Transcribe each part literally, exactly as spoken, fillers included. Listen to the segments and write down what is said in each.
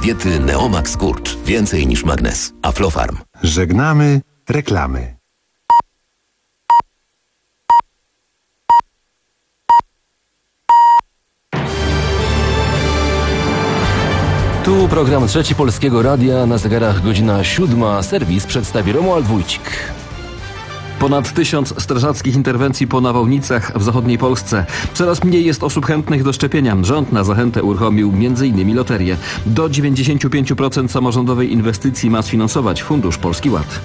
diety Neomax Kurcz. Więcej niż magnes. Aflofarm. Żegnamy reklamy. Tu program Trzeci Polskiego Radia, na zegarach godzina siódma. Serwis przedstawi Romuald Wójcik. Ponad tysiąc strażackich interwencji po nawałnicach w zachodniej Polsce. Coraz mniej jest osób chętnych do szczepienia. Rząd na zachętę uruchomił między innymi loterię. Do dziewięćdziesiąt pięć procent samorządowej inwestycji ma sfinansować Fundusz Polski Ład.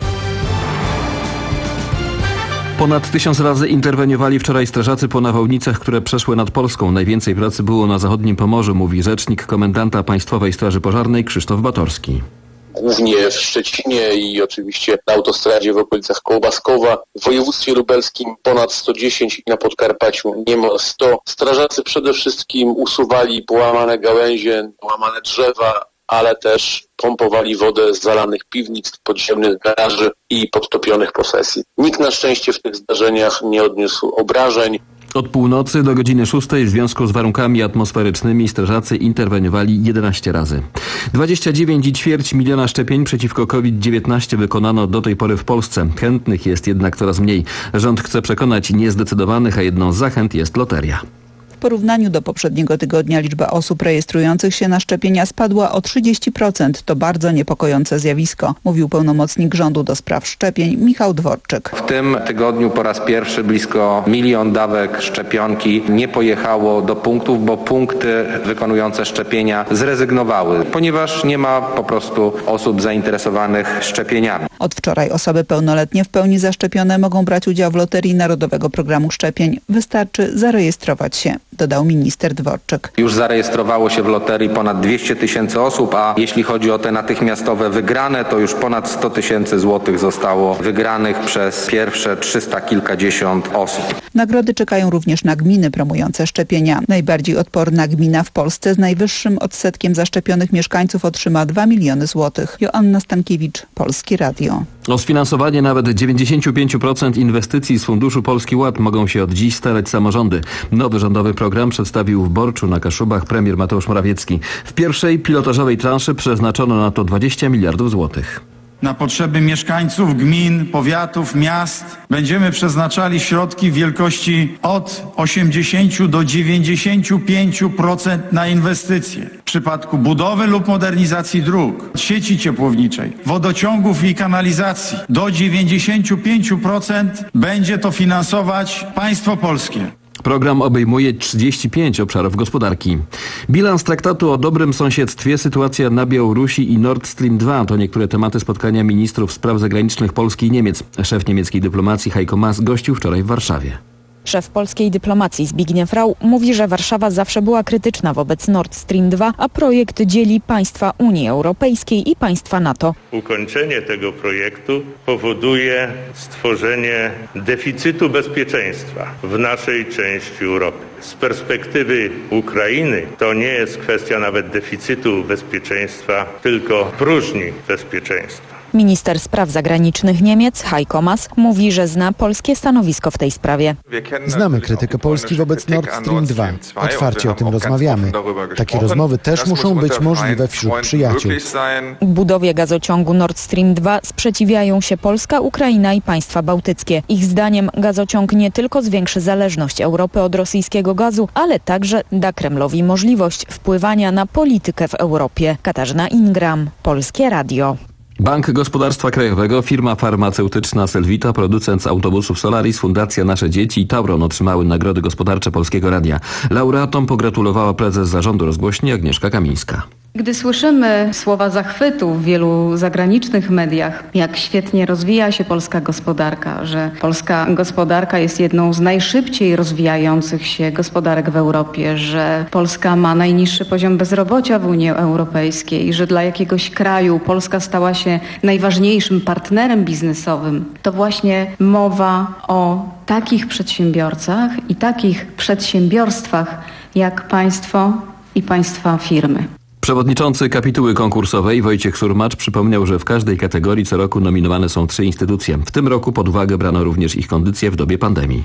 Ponad tysiąc razy interweniowali wczoraj strażacy po nawałnicach, które przeszły nad Polską. Najwięcej pracy było na zachodnim Pomorzu, mówi rzecznik komendanta Państwowej Straży Pożarnej Krzysztof Batorski. Głównie w Szczecinie i oczywiście na autostradzie w okolicach Kołbaskowa. W województwie lubelskim ponad sto dziesięć, na Podkarpaciu niemal sto. Strażacy przede wszystkim usuwali połamane gałęzie, połamane drzewa, ale też pompowali wodę z zalanych piwnic, podziemnych garaży i podtopionych posesji. Nikt na szczęście w tych zdarzeniach nie odniósł obrażeń. Od północy do godziny szóstej w związku z warunkami atmosferycznymi strażacy interweniowali jedenaście razy. dwadzieścia dziewięć i ćwierć miliona szczepień przeciwko COVID dziewiętnaście wykonano do tej pory w Polsce. Chętnych jest jednak coraz mniej. Rząd chce przekonać niezdecydowanych, a jedną z zachęt jest loteria. W porównaniu do poprzedniego tygodnia liczba osób rejestrujących się na szczepienia spadła o trzydzieści procent. To bardzo niepokojące zjawisko, mówił pełnomocnik rządu do spraw szczepień Michał Dworczyk. W tym tygodniu po raz pierwszy blisko milion dawek szczepionki nie pojechało do punktów, bo punkty wykonujące szczepienia zrezygnowały, ponieważ nie ma po prostu osób zainteresowanych szczepieniami. Od wczoraj osoby pełnoletnie w pełni zaszczepione mogą brać udział w loterii Narodowego Programu Szczepień. Wystarczy zarejestrować się, dodał minister Dworczyk. Już zarejestrowało się w loterii ponad dwieście tysięcy osób, a jeśli chodzi o te natychmiastowe wygrane, to już ponad sto tysięcy złotych zostało wygranych przez pierwsze trzysta kilkadziesiąt osób. Nagrody czekają również na gminy promujące szczepienia. Najbardziej odporna gmina w Polsce z najwyższym odsetkiem zaszczepionych mieszkańców otrzyma dwa miliony złotych. Joanna Stankiewicz, Polskie Radio. O sfinansowanie nawet dziewięćdziesiąt pięć procent inwestycji z Funduszu Polski Ład mogą się od dziś starać samorządy. Nowy rządowy program przedstawił w Borczu na Kaszubach premier Mateusz Morawiecki. W pierwszej pilotażowej transzy przeznaczono na to dwadzieścia miliardów złotych. Na potrzeby mieszkańców gmin, powiatów, miast będziemy przeznaczali środki w wielkości od osiemdziesięciu do dziewięćdziesięciu pięciu procent na inwestycje. W przypadku budowy lub modernizacji dróg, sieci ciepłowniczej, wodociągów i kanalizacji do dziewięćdziesięciu pięciu procent będzie to finansować państwo polskie. Program obejmuje trzydzieści pięć obszarów gospodarki. Bilans traktatu o dobrym sąsiedztwie, sytuacja na Białorusi i Nord Stream dwa to niektóre tematy spotkania ministrów spraw zagranicznych Polski i Niemiec. Szef niemieckiej dyplomacji Heiko Maas gościł wczoraj w Warszawie. Szef polskiej dyplomacji Zbigniew Rau mówi, że Warszawa zawsze była krytyczna wobec Nord Stream dwa, a projekt dzieli państwa Unii Europejskiej i państwa NATO. Ukończenie tego projektu powoduje stworzenie deficytu bezpieczeństwa w naszej części Europy. Z perspektywy Ukrainy to nie jest kwestia nawet deficytu bezpieczeństwa, tylko próżni bezpieczeństwa. Minister spraw zagranicznych Niemiec Heiko Maas mówi, że zna polskie stanowisko w tej sprawie. Znamy krytykę Polski wobec Nord Stream dwa. Otwarcie o tym rozmawiamy. Takie rozmowy też muszą być możliwe wśród przyjaciół. Budowie gazociągu Nord Stream dwa sprzeciwiają się Polska, Ukraina i państwa bałtyckie. Ich zdaniem gazociąg nie tylko zwiększy zależność Europy od rosyjskiego gazu, ale także da Kremlowi możliwość wpływania na politykę w Europie. Katarzyna Ingram, Polskie Radio. Bank Gospodarstwa Krajowego, firma farmaceutyczna Selvita, producent autobusów Solaris, Fundacja Nasze Dzieci i Tauron otrzymały nagrody gospodarcze Polskiego Radia. Laureatom pogratulowała prezes zarządu rozgłośni Agnieszka Kamińska. Gdy słyszymy słowa zachwytu w wielu zagranicznych mediach, jak świetnie rozwija się polska gospodarka, że polska gospodarka jest jedną z najszybciej rozwijających się gospodarek w Europie, że Polska ma najniższy poziom bezrobocia w Unii Europejskiej, że dla jakiegoś kraju Polska stała się najważniejszym partnerem biznesowym, to właśnie mowa o takich przedsiębiorcach i takich przedsiębiorstwach jak państwo i państwa firmy. Przewodniczący kapituły konkursowej Wojciech Surmacz przypomniał, że w każdej kategorii co roku nominowane są trzy instytucje. W tym roku pod uwagę brano również ich kondycję w dobie pandemii.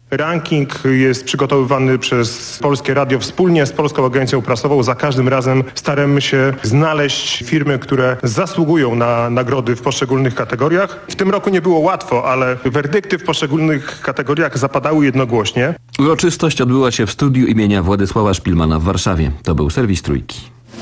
Ranking jest przygotowywany przez Polskie Radio wspólnie z Polską Agencją Prasową. Za każdym razem staramy się znaleźć firmy, które zasługują na nagrody w poszczególnych kategoriach. W tym roku nie było łatwo, ale werdykty w poszczególnych kategoriach zapadały jednogłośnie. Uroczystość odbyła się w studiu imienia Władysława Szpilmana w Warszawie. To był serwis Trójki.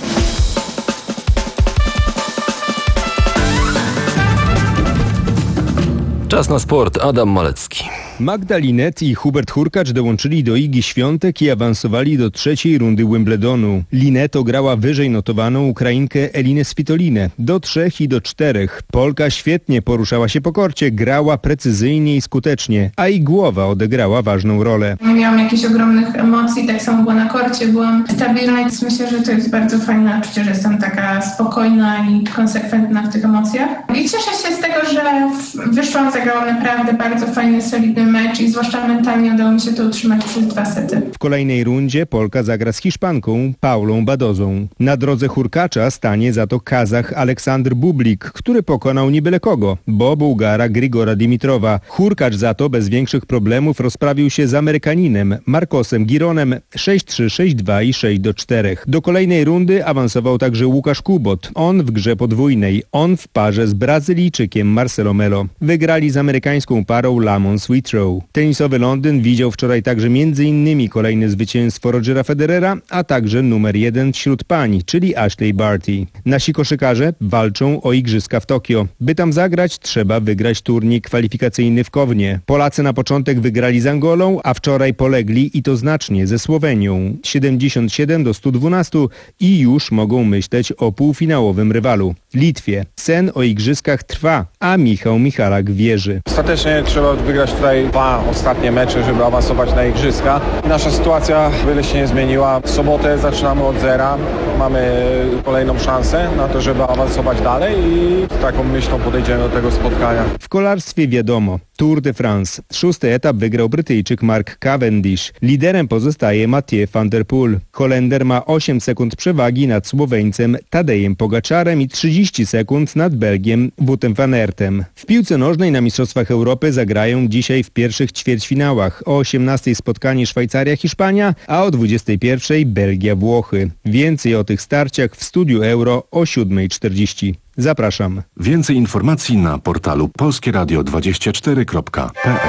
Czas na sport. Adam Malecki. Magda Linette i Hubert Hurkacz dołączyli do Igi Świątek i awansowali do trzeciej rundy Wimbledonu. Linette ograła wyżej notowaną Ukrainkę Elinę Svitolinę do trzech i do czterech. Polka świetnie poruszała się po korcie, grała precyzyjnie i skutecznie, a i głowa odegrała ważną rolę. Nie miałam jakichś ogromnych emocji, tak samo było na korcie, byłam stabilna i myślę, że to jest bardzo fajne uczucie, że jestem taka spokojna i konsekwentna w tych emocjach. I cieszę się z tego, że wyszłam, zagrałam naprawdę bardzo fajny, solidny mecz i zwłaszcza mentalnie udało mi się to utrzymać przez dwa sety. W kolejnej rundzie Polka zagra z Hiszpanką Paulą Badozą. Na drodze Hurkacza stanie za to Kazach Aleksandr Bublik, który pokonał nie byle kogo, bo Bułgara Grigora Dimitrowa. Hurkacz za to bez większych problemów rozprawił się z Amerykaninem Marcosem Gironem sześć trzy, sześć dwa i sześć do czterech. Do kolejnej rundy awansował także Łukasz Kubot. On w grze podwójnej, on w parze z Brazylijczykiem Marcelo Melo. Wygrali z amerykańską parą Lamont Sweetrow. Tenisowy Londyn widział wczoraj także między innymi kolejne zwycięstwo Rogera Federera, a także numer jeden wśród pań, czyli Ashley Barty. Nasi koszykarze walczą o igrzyska w Tokio. By tam zagrać, trzeba wygrać turniej kwalifikacyjny w Kownie. Polacy na początek wygrali z Angolą, a wczoraj polegli i to znacznie ze Słowenią. siedemdziesiąt siedem do stu dwunastu i już mogą myśleć o półfinałowym rywalu. Litwie. Sen o igrzyskach trwa, a Michał Michalak wierzy. Ostatecznie trzeba wygrać tutaj dwa ostatnie mecze, żeby awansować na igrzyska. Nasza sytuacja wiele się nie zmieniła. W sobotę zaczynamy od zera. Mamy kolejną szansę na to, żeby awansować dalej i z taką myślą podejdziemy do tego spotkania. W kolarstwie wiadomo. Tour de France. Szósty etap wygrał Brytyjczyk Mark Cavendish. Liderem pozostaje Mathieu van der Poel. Holender ma osiem sekund przewagi nad Słoweńcem Tadejem Pogaczarem i trzydzieści sekund nad Belgiem Woutem van Aertem. W piłce nożnej na Mistrzostwach Europy zagrają dzisiaj w pierwszych ćwierćfinałach. O osiemnastej spotkanie Szwajcaria-Hiszpania, a o dwudziestej pierwszej Belgia-Włochy. Więcej o tych starciach w Studiu Euro o siódmej czterdzieści. Zapraszam. Więcej informacji na portalu polskie radio dwadzieścia cztery kropka p l.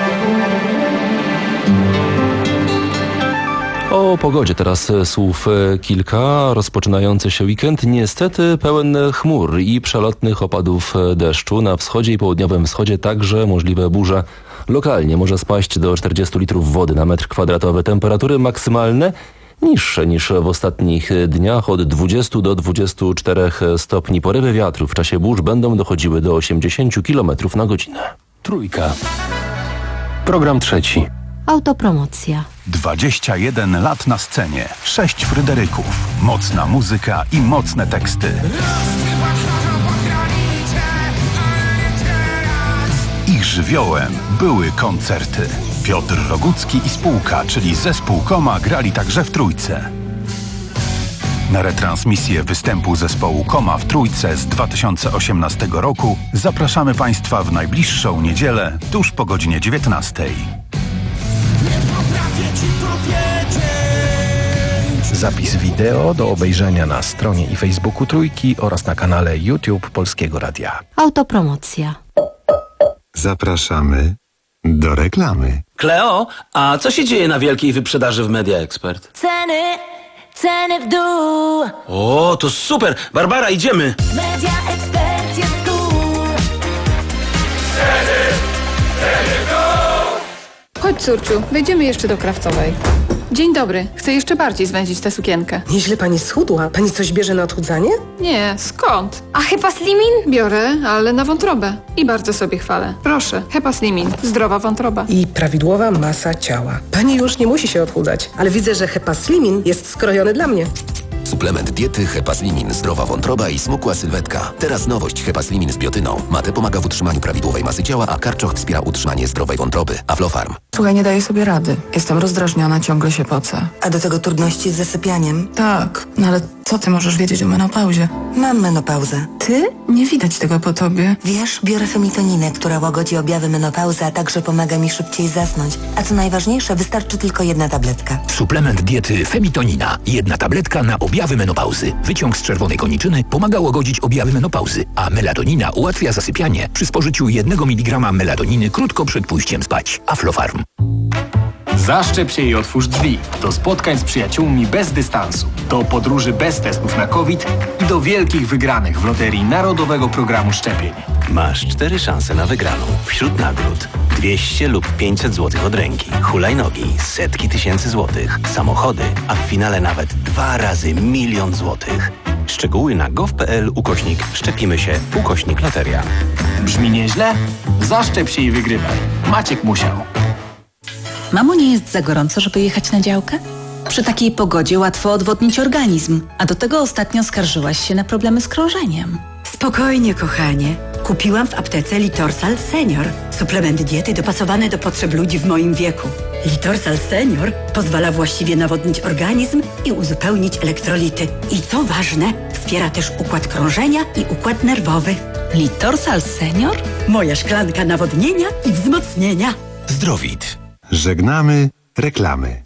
O pogodzie teraz słów kilka. Rozpoczynający się weekend niestety pełen chmur i przelotnych opadów deszczu. Na wschodzie i południowym wschodzie także możliwe burze. Lokalnie może spaść do czterdziestu litrów wody na metr kwadratowy. Temperatury maksymalne niższe niż w ostatnich dniach, od dwudziestu do dwudziestu czterech stopni. Porywy wiatru w czasie burz będą dochodziły do osiemdziesięciu kilometrów na godzinę. Trójka. Program trzeci. Autopromocja. dwadzieścia jeden lat na scenie, sześć Fryderyków, mocna muzyka i mocne teksty. Ich żywiołem były koncerty. Piotr Rogucki i spółka, czyli zespół Koma, grali także w Trójce. Na retransmisję występu zespołu Koma w Trójce z dwa tysiące osiemnastego roku zapraszamy Państwa w najbliższą niedzielę tuż po godzinie dziewiętnastej. Zapis wideo do obejrzenia na stronie i Facebooku Trójki oraz na kanale YouTube Polskiego Radia. Autopromocja. Zapraszamy do reklamy. Kleo, a co się dzieje na wielkiej wyprzedaży w Media Expert? Ceny, ceny w dół. O, to super! Barbara, idziemy! Media Expert jest tu. Ceny, ceny w dół. Chodź, córciu, wejdziemy jeszcze do Krawcowej. Dzień dobry. Chcę jeszcze bardziej zwęzić tę sukienkę. Nieźle pani schudła. Pani coś bierze na odchudzanie? Nie, skąd? A Hepa Slimin? Biorę, ale na wątrobę. I bardzo sobie chwalę. Proszę, Hepa Slimin. Zdrowa wątroba. I prawidłowa masa ciała. Pani już nie musi się odchudzać, ale widzę, że Hepa Slimin jest skrojony dla mnie. Suplement diety Hepaslimin, zdrowa wątroba i smukła sylwetka. Teraz nowość Hepaslimin z biotyną. Mate pomaga w utrzymaniu prawidłowej masy ciała, a karczoch wspiera utrzymanie zdrowej wątroby. Aflofarm. Słuchaj, nie daję sobie rady. Jestem rozdrażniona, ciągle się pocę. A do tego trudności z zasypianiem? Tak, no ale co ty możesz wiedzieć o menopauzie? Mam menopauzę. Ty? Nie widać tego po tobie. Wiesz, biorę femitoninę, która łagodzi objawy menopauzy, a także pomaga mi szybciej zasnąć. A co najważniejsze, wystarczy tylko jedna tabletka. Suplement diety Femitonina. Jedna tabletka na objawy menopauzy. Wyciąg z czerwonej koniczyny pomaga łagodzić objawy menopauzy, a melatonina ułatwia zasypianie przy spożyciu jednego miligrama melatoniny krótko przed pójściem spać. Aflofarm. Zaszczep się i otwórz drzwi. Do spotkań z przyjaciółmi bez dystansu. Do podróży bez testów na COVID i do wielkich wygranych w loterii Narodowego Programu Szczepień. Masz cztery szanse na wygraną. Wśród nagród dwieście lub pięćset złotych od ręki, hulajnogi, setki tysięcy złotych, samochody, a w finale nawet dwa razy milion złotych. Szczegóły na gov.pl ukośnik szczepimy się ukośnik loteria. Brzmi nieźle? Zaszczep się i wygrywaj. Maciek musiał. Mamo, nie jest za gorąco, żeby jechać na działkę? Przy takiej pogodzie łatwo odwodnić organizm, a do tego ostatnio skarżyłaś się na problemy z krążeniem. Spokojnie, kochanie. Kupiłam w aptece Litorsal Senior. Suplement diety dopasowany do potrzeb ludzi w moim wieku. Litorsal Senior pozwala właściwie nawodnić organizm i uzupełnić elektrolity. I co ważne, wspiera też układ krążenia i układ nerwowy. Litorsal Senior? Moja szklanka nawodnienia i wzmocnienia. Zdrowit. Żegnamy reklamy.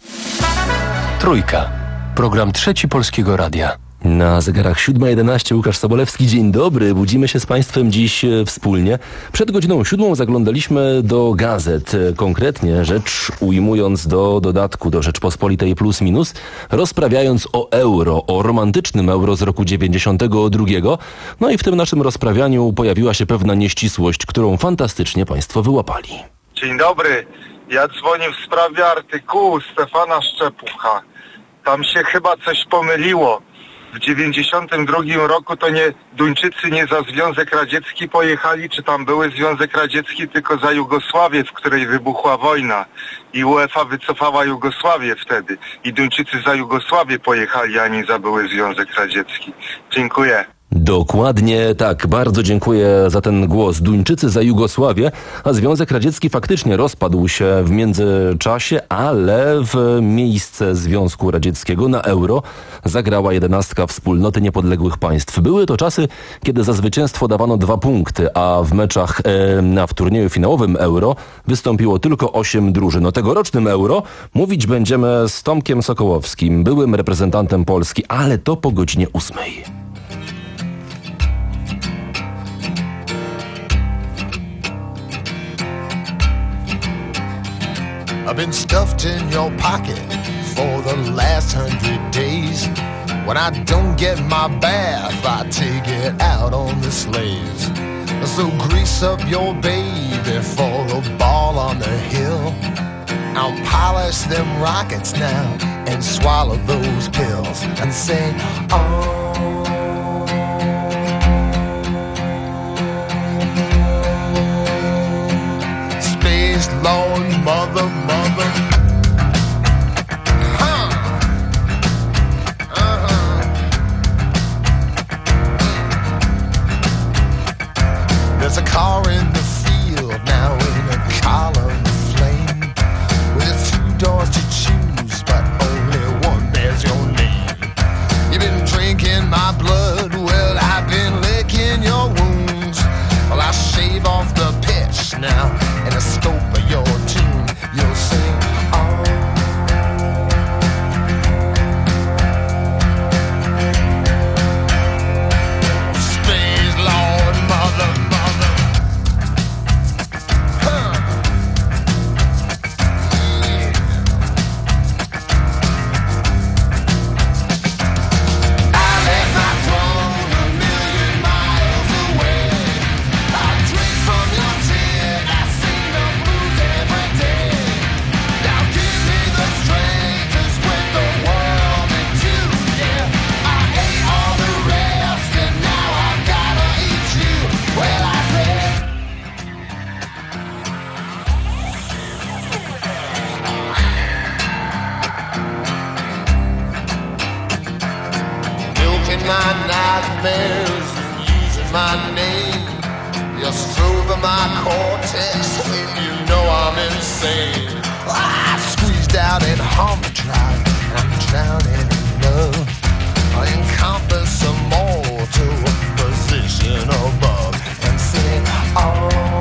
Trójka. Program Trzeci Polskiego Radia. Na zegarach siódma jedenaście Łukasz Sobolewski. Dzień dobry. Budzimy się z Państwem dziś wspólnie. Przed godziną siódmą zaglądaliśmy do gazet. Konkretnie rzecz ujmując do dodatku do Rzeczpospolitej Plus Minus, rozprawiając o euro, o romantycznym euro z roku dziewięćdziesiątego drugiego. No i w tym naszym rozprawianiu pojawiła się pewna nieścisłość, którą fantastycznie Państwo wyłapali. Dzień dobry. Ja dzwonię w sprawie artykułu Stefana Szczepucha. Tam się chyba coś pomyliło. W dziewięćdziesiątym drugim roku to nie Duńczycy nie za Związek Radziecki pojechali, czy tam były Związek Radziecki, tylko za Jugosławię, w której wybuchła wojna. I UEFA wycofała Jugosławię wtedy. I Duńczycy za Jugosławię pojechali, a nie za były Związek Radziecki. Dziękuję. Dokładnie tak. Bardzo dziękuję za ten głos. Duńczycy za Jugosławię, a Związek Radziecki faktycznie rozpadł się w międzyczasie, ale w miejsce Związku Radzieckiego na euro zagrała jedenastka Wspólnoty Niepodległych Państw. Były to czasy, kiedy za zwycięstwo dawano dwa punkty, a w meczach e, na w turnieju finałowym euro wystąpiło tylko osiem drużyn. O tegorocznym euro mówić będziemy z Tomkiem Sokołowskim, byłym reprezentantem Polski, ale to po godzinie ósmej. I've been stuffed in your pocket for the last hundred days. When I don't get my bath, I take it out on the sleighs. So grease up your baby for the ball on the hill. I'll polish them rockets now and swallow those pills and say, oh. Space Lord, mother, mother. Huh. Uh-huh. There's a car in the field now in a column of flame, with two doors to choose, but only one bears your name. You've been drinking nightmares using my name. You're stroking my cortex and you know I'm insane. I squeezed out in overdrive. I'm drowning in love. I encompass some mortal position above and sing, oh.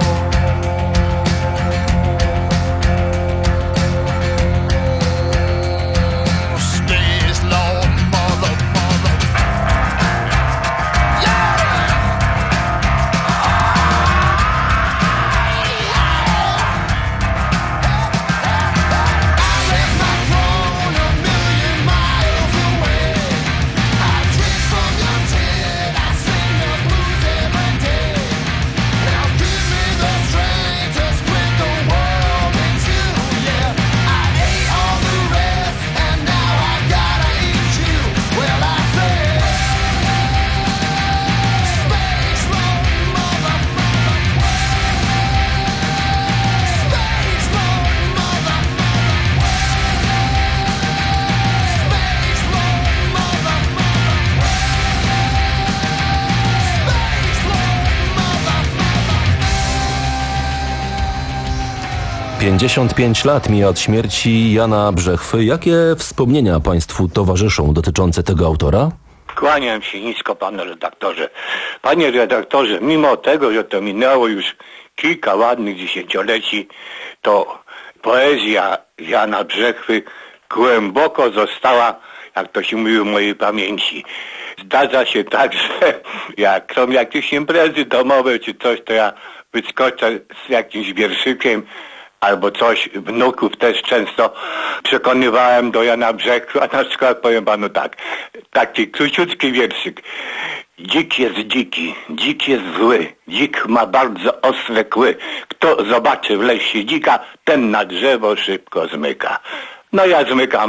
pięćdziesiąt pięć lat mija od śmierci Jana Brzechwy. Jakie wspomnienia Państwu towarzyszą dotyczące tego autora? Kłaniam się nisko, panie redaktorze. Panie redaktorze, mimo tego, że to minęło już kilka ładnych dziesięcioleci, to poezja Jana Brzechwy głęboko została, jak to się mówi, w mojej pamięci. Zdarza się tak, że jak są jakieś imprezy domowe czy coś, to ja wyskoczę z jakimś wierszykiem albo coś. Wnuków też często przekonywałem do Jana Brzechwy, a na przykład powiem panu tak, taki króciutki wierszyk. Dzik jest dziki, dzik jest zły, dzik ma bardzo ostre kły. Kto zobaczy w lesie dzika, ten na drzewo szybko zmyka. No ja zmykam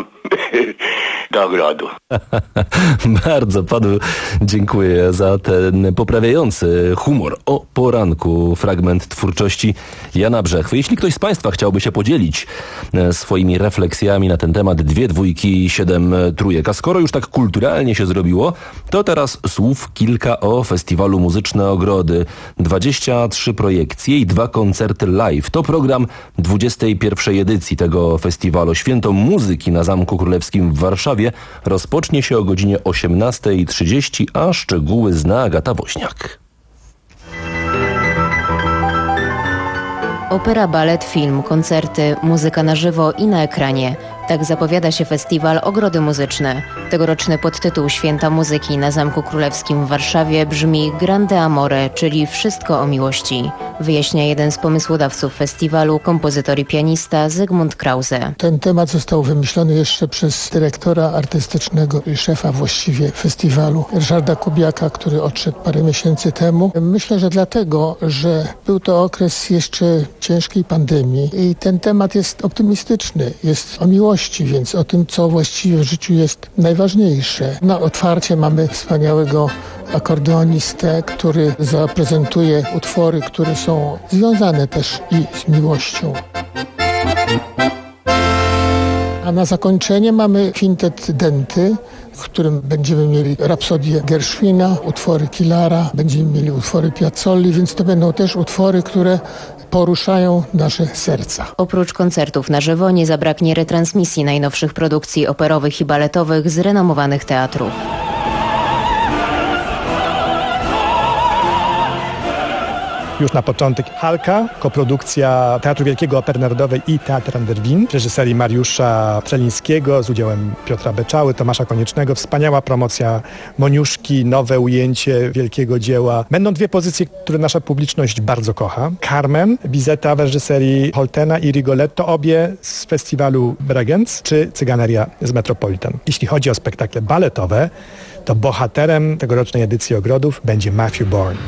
do ogrodu. Bardzo panu dziękuję za ten poprawiający humor o poranku fragment twórczości Jana Brzechwy. Jeśli ktoś z Państwa chciałby się podzielić swoimi refleksjami na ten temat, dwie dwójki, siedem trójek, a skoro już tak kulturalnie się zrobiło, to teraz słów kilka o festiwalu Muzyczne Ogrody. dwadzieścia trzy projekcje i dwa koncerty live. To program dwudziestej pierwszej edycji tego festiwalu. Święto Muzyki na Zamku Królewskim w Warszawie rozpocznie się o godzinie osiemnastej trzydzieści, a szczegóły zna Agata Woźniak. Opera, balet, film, koncerty, muzyka na żywo i na ekranie. Tak zapowiada się festiwal Ogrody Muzyczne. Tegoroczny podtytuł Święta Muzyki na Zamku Królewskim w Warszawie brzmi Grande Amore, czyli Wszystko o miłości. Wyjaśnia jeden z pomysłodawców festiwalu, kompozytor i pianista Zygmunt Krause. Ten temat został wymyślony jeszcze przez dyrektora artystycznego i szefa właściwie festiwalu, Ryszarda Kubiaka, który odszedł parę miesięcy temu. Myślę, że dlatego, że był to okres jeszcze ciężkiej pandemii i ten temat jest optymistyczny, jest o miłości, więc o tym, co właściwie w życiu jest najważniejsze. Na otwarcie mamy wspaniałego akordeonistę, który zaprezentuje utwory, które są związane też i z miłością. A na zakończenie mamy kwintet Denty, w którym będziemy mieli rapsodię Gershwina, utwory Kilara, będziemy mieli utwory Piazzolli, więc to będą też utwory, które poruszają nasze serca. Oprócz koncertów na żywo nie zabraknie retransmisji najnowszych produkcji operowych i baletowych z renomowanych teatrów. Już na początek Halka, koprodukcja Teatru Wielkiego Opery Narodowej i Teatr Anderwin w reżyserii Mariusza Przelińskiego z udziałem Piotra Beczały, Tomasza Koniecznego. Wspaniała promocja Moniuszki, nowe ujęcie wielkiego dzieła. Będą dwie pozycje, które nasza publiczność bardzo kocha. Carmen, Bizeta w reżyserii Holtena i Rigoletto, obie z festiwalu Bregenz, czy Cyganeria z Metropolitan. Jeśli chodzi o spektakle baletowe, to bohaterem tegorocznej edycji Ogrodów będzie Matthew Bourne.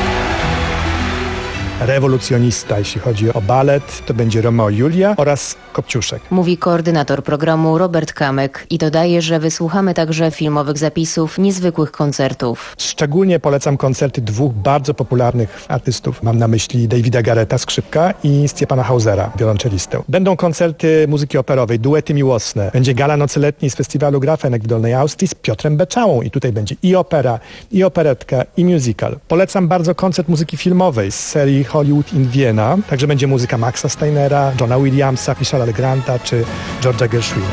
Rewolucjonista, jeśli chodzi o balet, to będzie Romeo i Julia oraz Kopciuszek. Mówi koordynator programu Robert Kamek i dodaje, że wysłuchamy także filmowych zapisów niezwykłych koncertów. Szczególnie polecam koncerty dwóch bardzo popularnych artystów. Mam na myśli Davida Garretta, skrzypka, i Stepana Hausera, wiolonczelistę. Będą koncerty muzyki operowej, duety miłosne. Będzie gala nocy letniej z festiwalu Grafenek w Dolnej Austrii z Piotrem Beczałą i tutaj będzie i opera, i operetka, i musical. Polecam bardzo koncert muzyki filmowej z serii Hollywood in Vienna. Także będzie muzyka Maxa Steinera, Johna Williamsa, Fischera Legranda czy George'a Gershwina.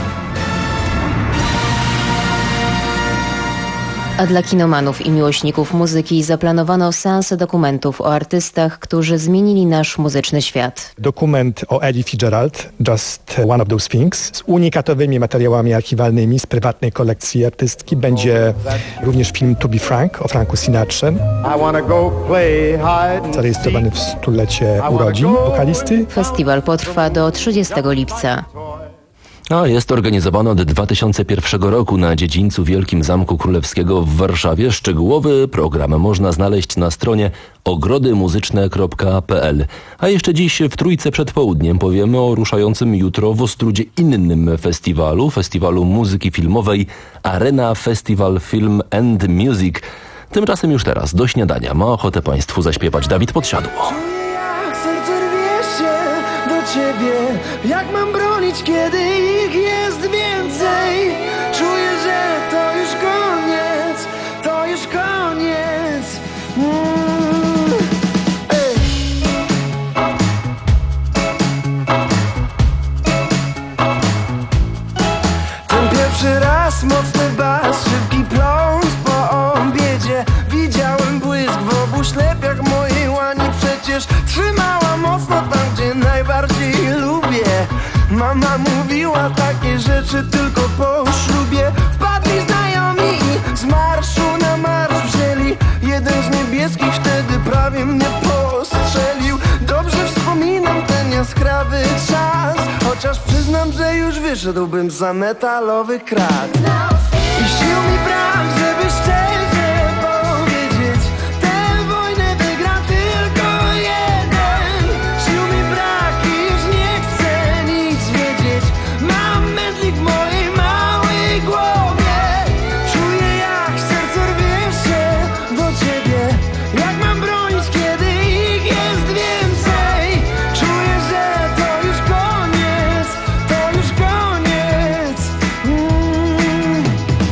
A dla kinomanów i miłośników muzyki zaplanowano seansę dokumentów o artystach, którzy zmienili nasz muzyczny świat. Dokument o Ellie Fitzgerald, Just One of Those Things, z unikatowymi materiałami archiwalnymi z prywatnej kolekcji artystki. Będzie również film To Be Frank o Franku Sinatrze, zarejestrowany w stulecie urodzin wokalisty. Festiwal potrwa do trzydziestego lipca. A jest organizowany od dwa tysiące pierwszego roku na dziedzińcu Wielkim Zamku Królewskiego w Warszawie. Szczegółowy program można znaleźć na stronie ogrody muzyczne kropka p l. A jeszcze dziś w Trójce przed południem powiemy o ruszającym jutro w Ostródzie innym festiwalu, festiwalu muzyki filmowej Arena Festival Film and Music. Tymczasem już teraz do śniadania ma ochotę Państwu zaśpiewać Dawid Podsiadło. Ciebie, jak mam bronić, kiedy ich jest więcej? Czuję, że to już koniec, to już koniec. Mm. Ej. Ten pierwszy raz, mocny bas, szybki pląs po obiedzie. Widziałem błysk w obu ślepiach mojej łani, przecież trzymała mocno tam, gdzie najbardziej lubię. Mama mówiła takie rzeczy tylko po ślubie. Wpadli znajomi i z marszu na marsz wzięli. Jeden z niebieskich wtedy prawie mnie postrzelił. Dobrze wspominam ten jaskrawy czas, chociaż przyznam, że już wyszedłbym za metalowych krat. I sił mi brak, żeby szczerze powiedzieć, tę wojnę wygra tylko jeden. Sił mi brak i już nie chcę nic wiedzieć. Mam mętlik w mojej małej głowie. Czuję, jak serce rwie się do ciebie. Jak mam bronić, kiedy ich jest więcej? Czuję, że to już koniec, to już koniec. Mm.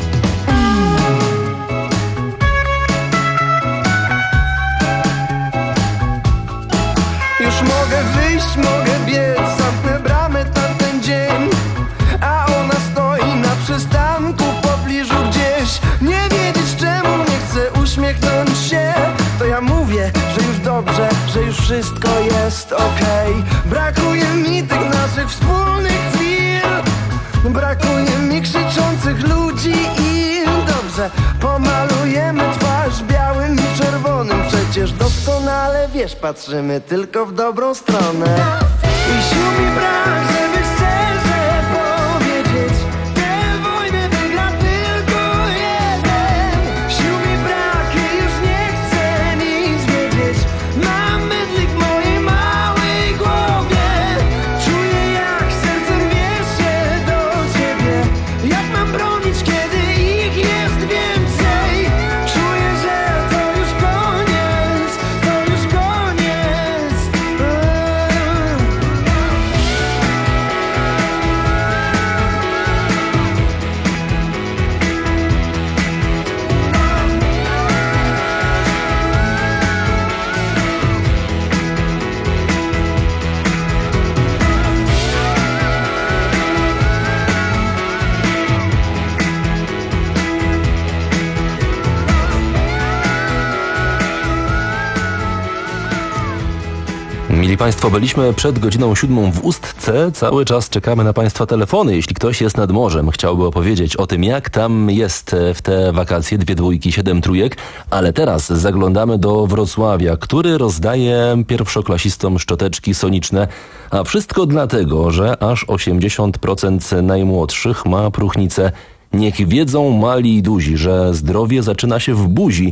Już mogę wyjść, mogę biec, zamknę bramę tamten dzień. A ona stoi na przystanku w pobliżu gdzieś. Nie wiedzieć czemu nie chcę uśmiechnąć się. To ja mówię, że już dobrze, że już wszystko jest okej. Brakuje mi tych naszych wspólnych chwil. Brakuje mi krzyczących ludzi i dobrze, pomalujemy twarz białym i czerwonym. Przecież doskonale wiesz, patrzymy tylko w dobrą stronę. I sił mi brak, żeby szczerze powiedzieć, tę wojnę wygra tylko jeden. Sił mi brak i już nie chcę nic wiedzieć. Mam mydlik w mojej małej głowie. Czuję, jak serce rwie się do ciebie. Jak mam bronić, kiedy ich jest więcej? Czuję, że to już koniec, to już koniec. Mili Państwo, byliśmy przed godziną siódmą w Ustce. Cały czas czekamy na Państwa telefony. Jeśli ktoś jest nad morzem, chciałby opowiedzieć o tym, jak tam jest w te wakacje, dwie dwójki, siedem trójek. Ale teraz zaglądamy do Wrocławia, który rozdaje pierwszoklasistom szczoteczki soniczne. A wszystko dlatego, że aż osiemdziesiąt procent najmłodszych ma próchnicę. Niech wiedzą mali i duzi, że zdrowie zaczyna się w buzi.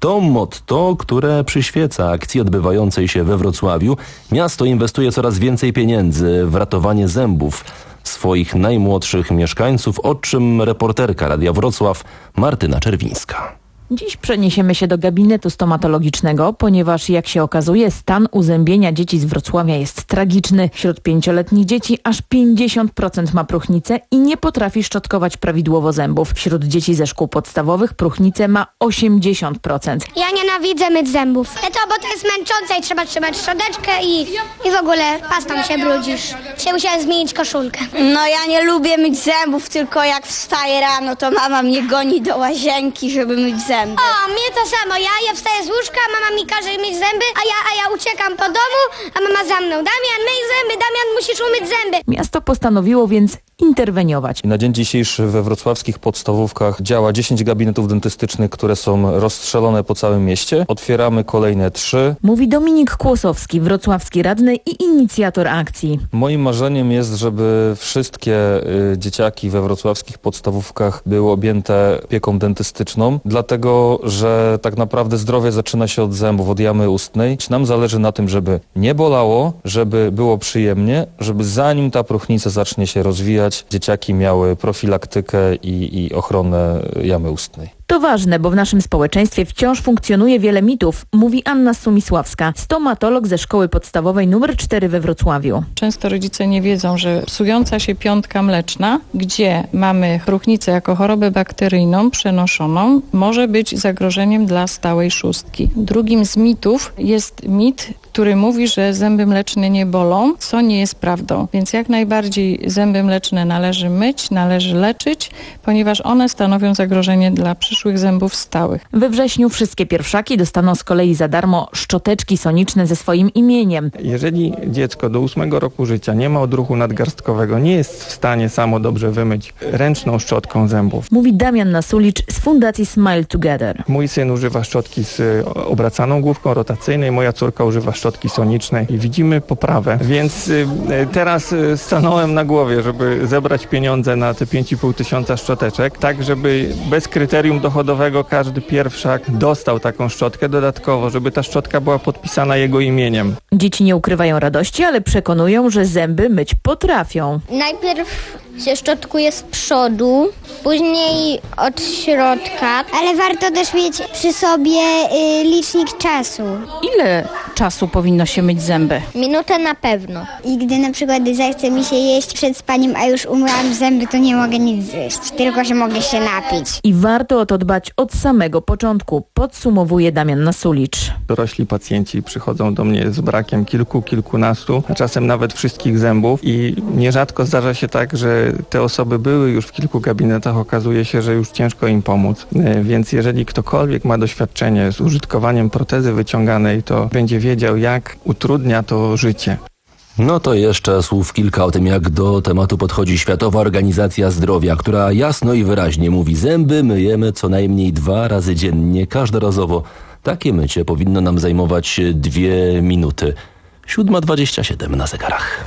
To motto, które przyświeca akcji odbywającej się we Wrocławiu. Miasto inwestuje coraz więcej pieniędzy w ratowanie zębów swoich najmłodszych mieszkańców, o czym reporterka Radia Wrocław Martyna Czerwińska. Dziś przeniesiemy się do gabinetu stomatologicznego, ponieważ jak się okazuje, stan uzębienia dzieci z Wrocławia jest tragiczny. Wśród pięcioletnich dzieci aż pięćdziesiąt procent ma próchnicę i nie potrafi szczotkować prawidłowo zębów. Wśród dzieci ze szkół podstawowych próchnicę ma osiemdziesiąt procent. Ja nienawidzę myć zębów. To, bo to jest męczące i trzeba trzymać szczoteczkę i, i w ogóle pastą się brudzisz. Się musiałem zmienić koszulkę. No ja nie lubię myć zębów, tylko jak wstaję rano, to mama mnie goni do łazienki, żeby myć zęby. O, mnie to samo. Ja, ja wstaję z łóżka, mama mi każe myć zęby, a ja, a ja uciekam po domu, a mama za mną. Damian, myj zęby, Damian, musisz umyć zęby. Miasto postanowiło więc interweniować. Na dzień dzisiejszy we wrocławskich podstawówkach działa dziesięć gabinetów dentystycznych, które są rozstrzelone po całym mieście. Otwieramy kolejne trzy. Mówi Dominik Kłosowski, wrocławski radny i inicjator akcji. Moim marzeniem jest, żeby wszystkie y, dzieciaki we wrocławskich podstawówkach były objęte opieką dentystyczną, dlatego że tak naprawdę zdrowie zaczyna się od zębów, od jamy ustnej. Nam zależy na tym, żeby nie bolało, żeby było przyjemnie, żeby zanim ta próchnica zacznie się rozwijać, dzieciaki miały profilaktykę i, i ochronę jamy ustnej. To ważne, bo w naszym społeczeństwie wciąż funkcjonuje wiele mitów, mówi Anna Sumisławska, stomatolog ze szkoły podstawowej numer cztery we Wrocławiu. Często rodzice nie wiedzą, że psująca się piątka mleczna, gdzie mamy próchnicę jako chorobę bakteryjną przenoszoną, może być zagrożeniem dla stałej szóstki. Drugim z mitów jest mit, który mówi, że zęby mleczne nie bolą, co nie jest prawdą. Więc jak najbardziej zęby mleczne należy myć, należy leczyć, ponieważ one stanowią zagrożenie dla przyszłych zębów stałych. We wrześniu wszystkie pierwszaki dostaną z kolei za darmo szczoteczki soniczne ze swoim imieniem. Jeżeli dziecko do ósmego roku życia nie ma odruchu nadgarstkowego, nie jest w stanie samo dobrze wymyć ręczną szczotką zębów. Mówi Damian Nasulicz z Fundacji Smile Together. Mój syn używa szczotki z obracaną główką rotacyjnej, moja córka używa szczotki sonicznej i widzimy poprawę. Więc y, teraz y, stanąłem na głowie, żeby zebrać pieniądze na te pięć i pół tysiąca szczoteczek, tak żeby bez kryterium dochodowego każdy pierwszak dostał taką szczotkę dodatkowo, żeby ta szczotka była podpisana jego imieniem. Dzieci nie ukrywają radości, ale przekonują, że zęby myć potrafią. Najpierw się szczotkuje z przodu, później od środka, ale warto też mieć przy sobie y, licznik czasu. Ile czasu powinno się myć zęby? Minutę na pewno. I gdy na przykład zachce mi się jeść przed spaniem, a już umyłam zęby, to nie mogę nic zjeść, tylko że mogę się napić. I warto o to dbać od samego początku, podsumowuje Damian Nasulicz. Dorośli pacjenci przychodzą do mnie z brakiem kilku, kilkunastu, a czasem nawet wszystkich zębów i nierzadko zdarza się tak, że te osoby były już w kilku gabinetach, okazuje się, że już ciężko im pomóc. Więc jeżeli ktokolwiek ma doświadczenie z użytkowaniem protezy wyciąganej, to będzie wiedział, jak utrudnia to życie. No to jeszcze słów kilka o tym, jak do tematu podchodzi Światowa Organizacja Zdrowia, która jasno i wyraźnie mówi: zęby myjemy co najmniej dwa razy dziennie, każdorazowo. Takie mycie powinno nam zajmować dwie minuty. siódma dwadzieścia siedem na zegarach.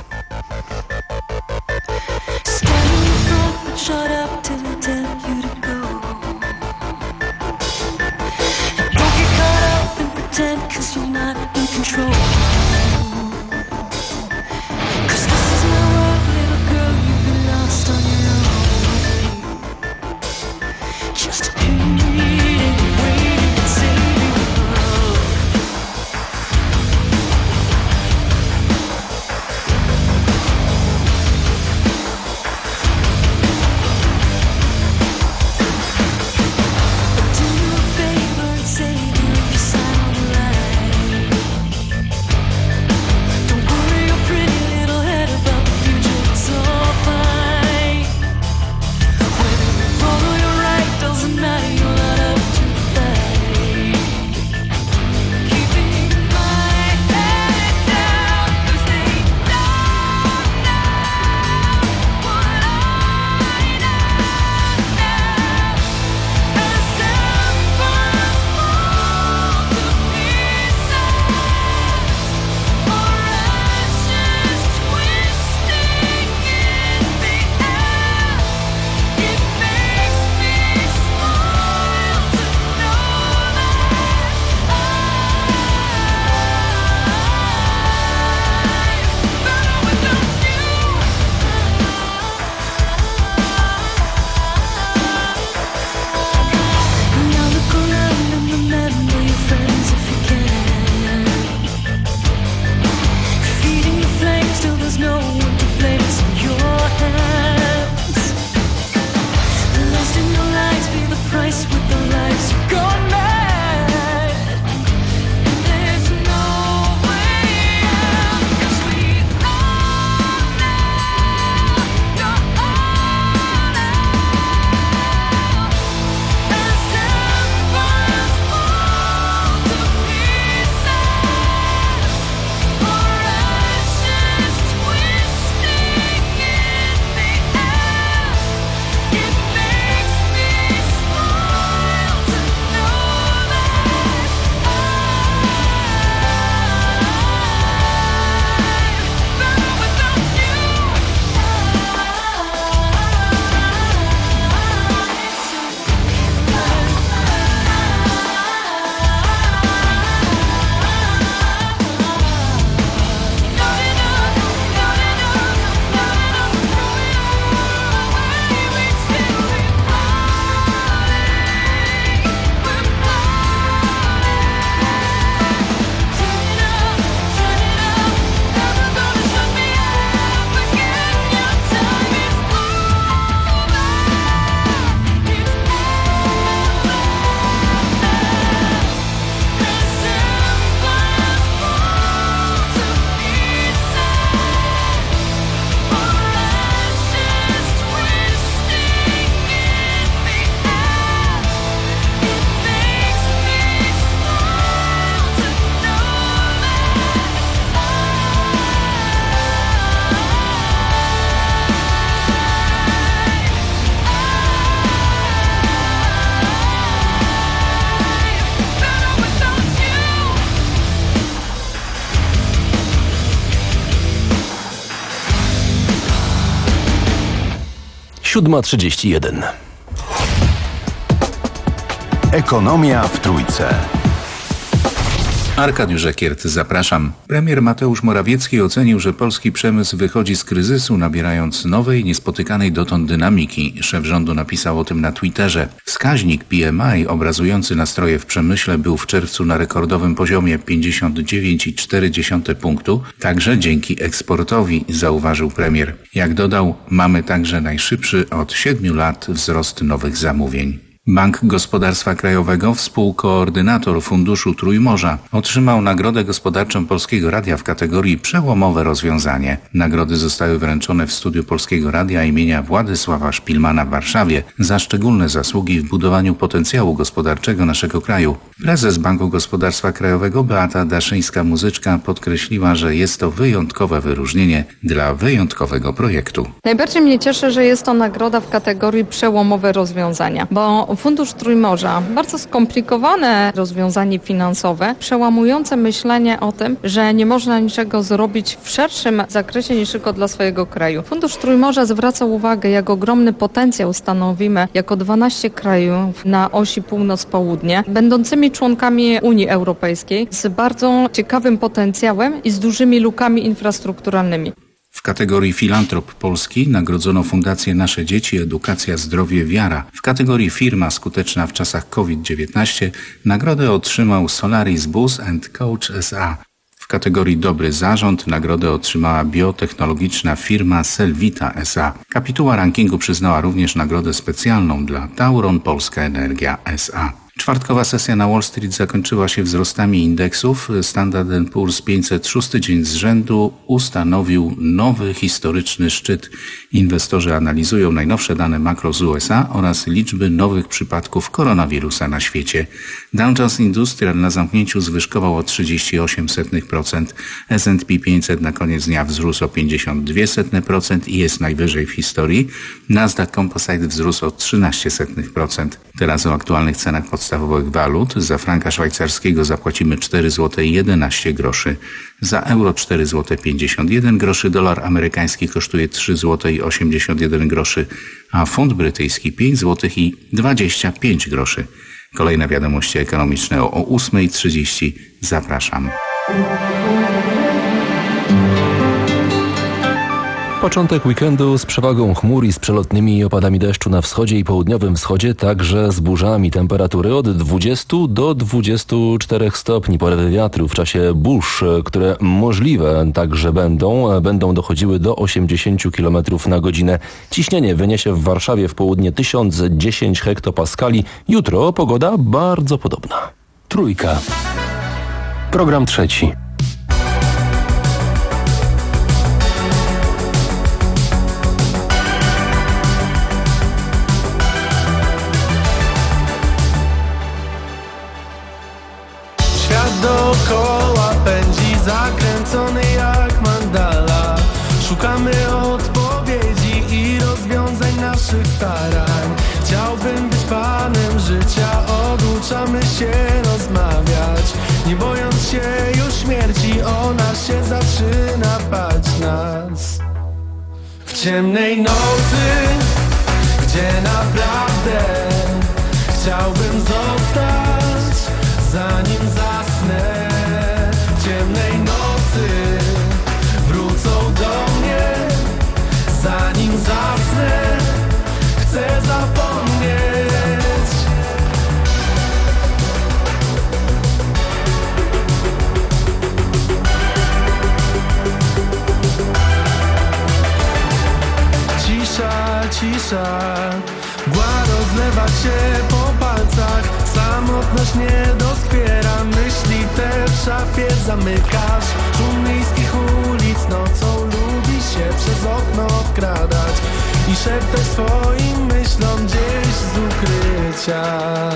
Shut up till I tell you to go. Don't get caught up and pretend, cause you're not in control. Cause this is my world, little girl, you've been lost on your own. Just waiting, waiting and saving the world. siódma trzydzieści jeden. Ekonomia w Trójce. Arkadiusz Ekiert, zapraszam. Premier Mateusz Morawiecki ocenił, że polski przemysł wychodzi z kryzysu, nabierając nowej, niespotykanej dotąd dynamiki. Szef rządu napisał o tym na Twitterze. Wskaźnik P M I obrazujący nastroje w przemyśle był w czerwcu na rekordowym poziomie pięćdziesiąt dziewięć i cztery dziesiąte punktu, także dzięki eksportowi, zauważył premier. Jak dodał, mamy także najszybszy od siedmiu lat wzrost nowych zamówień. Bank Gospodarstwa Krajowego, współkoordynator Funduszu Trójmorza, otrzymał Nagrodę Gospodarczą Polskiego Radia w kategorii Przełomowe rozwiązanie. Nagrody zostały wręczone w studiu Polskiego Radia imienia Władysława Szpilmana w Warszawie za szczególne zasługi w budowaniu potencjału gospodarczego naszego kraju. Prezes Banku Gospodarstwa Krajowego Beata Daszyńska-Muzyczka podkreśliła, że jest to wyjątkowe wyróżnienie dla wyjątkowego projektu. Najbardziej mnie cieszy, że jest to nagroda w kategorii Przełomowe rozwiązania, bo Fundusz Trójmorza, bardzo skomplikowane rozwiązanie finansowe, przełamujące myślenie o tym, że nie można niczego zrobić w szerszym zakresie niż tylko dla swojego kraju. Fundusz Trójmorza zwraca uwagę, jak ogromny potencjał stanowimy jako dwanaście krajów na osi północ-południe, będącymi członkami Unii Europejskiej, z bardzo ciekawym potencjałem i z dużymi lukami infrastrukturalnymi. W kategorii Filantrop Polski nagrodzono Fundację Nasze Dzieci, Edukacja, Zdrowie, Wiara. W kategorii Firma skuteczna w czasach COVID dziewiętnaście nagrodę otrzymał Solaris Bus and Coach S A. W kategorii Dobry Zarząd nagrodę otrzymała biotechnologiczna firma Selvita S A. Kapituła rankingu przyznała również nagrodę specjalną dla Tauron Polska Energia S A. Czwartkowa sesja na Wall Street zakończyła się wzrostami indeksów. Standard and Poor's pięćset szósty dzień z rzędu ustanowił nowy historyczny szczyt. Inwestorzy analizują najnowsze dane makro z U S A oraz liczby nowych przypadków koronawirusa na świecie. Dow Jones Industrial na zamknięciu zwyżkował o trzydzieści osiem procent procent. S and P pięćset na koniec dnia wzrósł o pięćdziesiąt dwa procent i jest najwyżej w historii. Nasdaq Composite wzrósł o trzynaście procent. Teraz o aktualnych cenach podstawowych walut. Za franka szwajcarskiego zapłacimy cztery złote jedenaście groszy. Za euro cztery złote pięćdziesiąt jeden groszy. Dolar amerykański kosztuje trzy złote osiemdziesiąt jeden groszy, a funt brytyjski pięć złotych i dwadzieścia pięć groszy. Kolejne wiadomości ekonomiczne o ósma trzydzieści. Zapraszam. Początek weekendu z przewagą chmur i z przelotnymi opadami deszczu na wschodzie i południowym wschodzie, także z burzami. Temperatury od dwudziestu do dwudziestu czterech stopni. Porywy wiatru w czasie burz, które możliwe także będą, będą dochodziły do osiemdziesięciu kilometrów na godzinę. Ciśnienie wyniesie w Warszawie w południe tysiąc dziesięć hektopaskali. Jutro pogoda bardzo podobna. Trójka. Program trzeci. Dookoła pędzi zakręcony jak mandala. Szukamy odpowiedzi i rozwiązań naszych starań. Chciałbym być panem życia, oduczamy się rozmawiać. Nie bojąc się już śmierci, ona się zaczyna bać nas. W ciemnej nocy, gdzie naprawdę chciałbym zostać, zanim zasnę. W ciemnej nocy wrócą do mnie, zanim zasnę. Chcę zapomnieć. Cisza, cisza, mgła rozlewa się po palcach. Samotność nie doskwiera, myśli te w szafie zamykasz. Szum miejskich ulic nocą lubi się przez okno wkradać i szeptać swoim myślom gdzieś z ukrycia.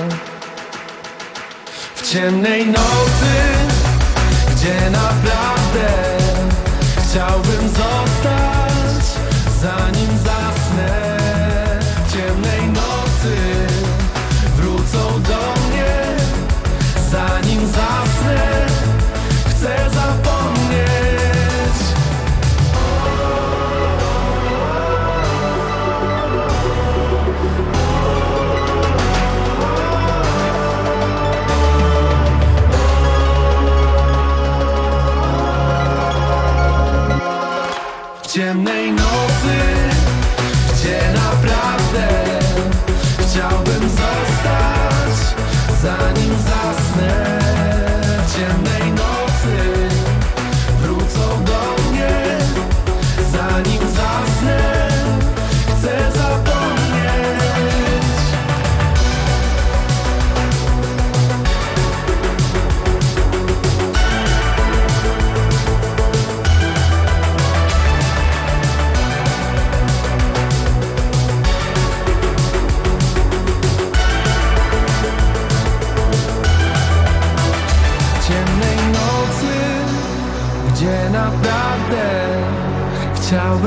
W ciemnej nocy, gdzie naprawdę chciałbym zostać, zanim zasnę. W ciemnej nocy wrócą do mnie, zanim zasnę. Chcę zapomnieć.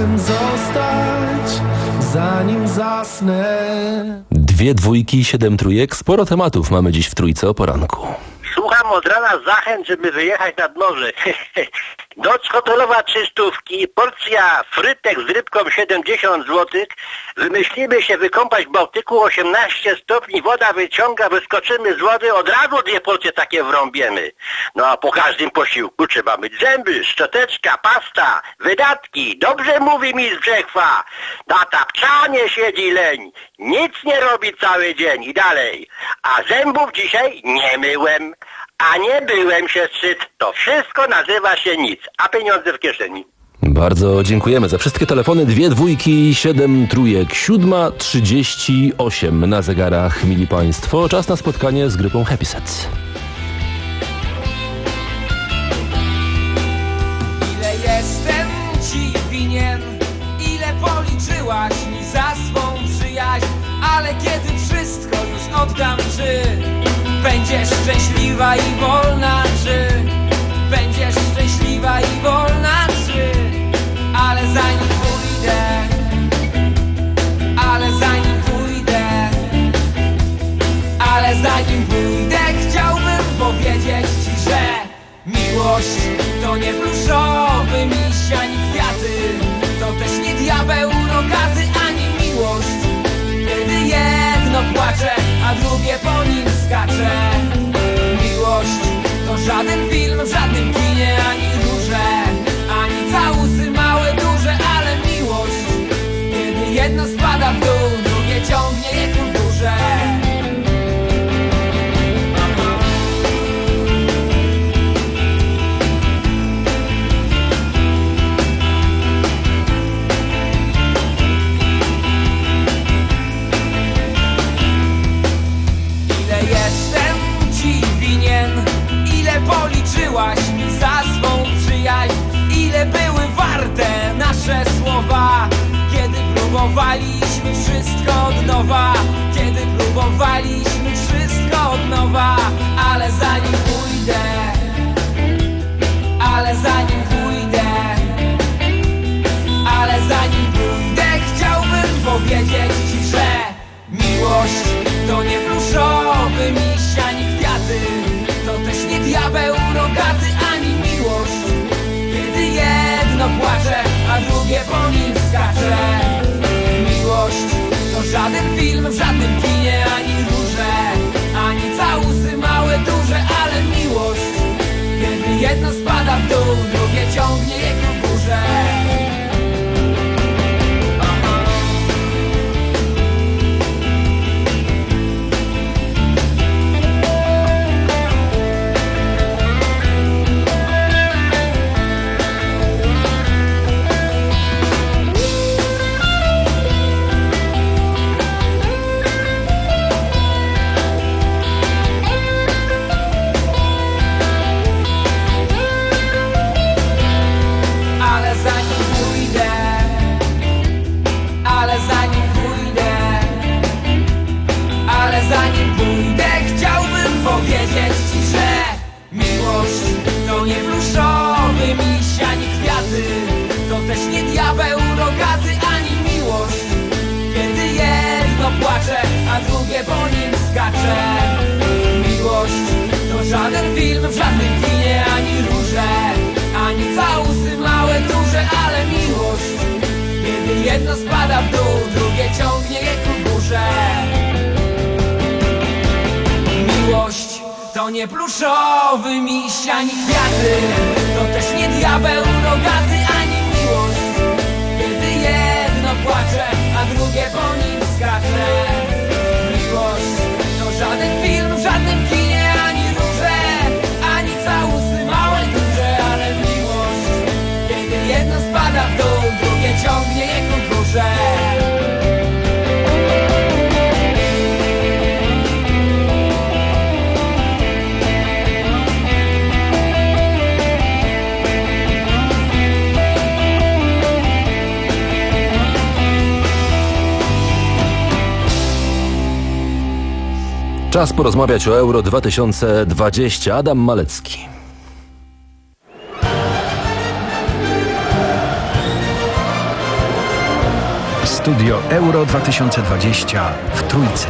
chciałbym zostać, zanim zasnę. Dwie dwójki, siedem trójek. Sporo tematów mamy dziś w Trójce o poranku. Słucham od rana zachęt, żeby wyjechać nad morze. Noc hotelowa trzy stówki, porcja frytek z rybką siedemdziesiąt złotych. Wymyślimy się wykąpać w Bałtyku, osiemnaście stopni, woda wyciąga, wyskoczymy z wody, od razu dwie porcje takie wrąbiemy. No a po każdym posiłku trzeba myć zęby, szczoteczka, pasta, wydatki. Dobrze mówi mi z Brzechwa. Na tapczanie siedzi leń, nic nie robi cały dzień i dalej. A zębów dzisiaj nie myłem. A nie byłem się strzec, to wszystko nazywa się nic, a pieniądze w kieszeni. Bardzo dziękujemy za wszystkie telefony. Dwie dwójki, siedem trójek, siódma trzydzieści osiem na zegarach, mili państwo. Czas na spotkanie z grupą Happy Set. Ile jestem ci winien, ile policzyłaś mi za swą przyjaźń, ale kiedy wszystko już oddam, czy będziesz szczęśliwa i wolna, czy będziesz szczęśliwa i wolna, czy ale zanim pójdę, ale zanim pójdę, ale zanim pójdę, chciałbym powiedzieć ci, że miłość to nie pluszowy miś ani kwiaty, to też nie diabeł rogaty, ani miłość, kiedy jedno płacze, a drugie po nim skacze. Miłość to żaden film w żadnym kinie, ani róże, ani całusy małe, duże, ale miłość, kiedy jedno spada w dół, drugie ciągnie je ku górze. Policzyłaś mi za swą przyjaźń, ile były warte nasze słowa, kiedy próbowaliśmy wszystko od nowa, kiedy próbowaliśmy wszystko od nowa, ale zanim pójdę, ale zanim pójdę, ale zanim pójdę, chciałbym powiedzieć ci, że miłość to nie pluszowy miś ani kwiaty, to też nie diabeł rogaty, ani miłość, kiedy jedno płacze, a drugie po nim skacze. Miłość to żaden film w żadnym kinie, ani róże, ani całusy małe, duże, ale miłość, kiedy jedno spada w dół, drugie ciągnie je ku górze. Powiedzieć ci, że miłość to nie pluszowy miś ani kwiaty, to też nie diabeł rogaty, ani miłość, kiedy jedno płacze, a drugie po nim skacze. Miłość to żaden film w żadnym kinie, ani róże, ani całusy małe, duże, ale miłość, kiedy jedno spada w dół, drugie ciągnie je ku górze. Miłość to nie pluszowy miś ani kwiaty, to też nie diabeł rogaty, ani miłość, kiedy jedno płacze, a drugie po nim skacze. Miłość to żaden film w żadnym kinie, ani róże, ani całusy małe, duże, ale miłość, kiedy jedno spada w dół, drugie ciągnie je ku górze. Czas porozmawiać o Euro dwa tysiące dwadzieścia. Adam Malecki. Studio Euro dwa tysiące dwadzieścia w Trójce.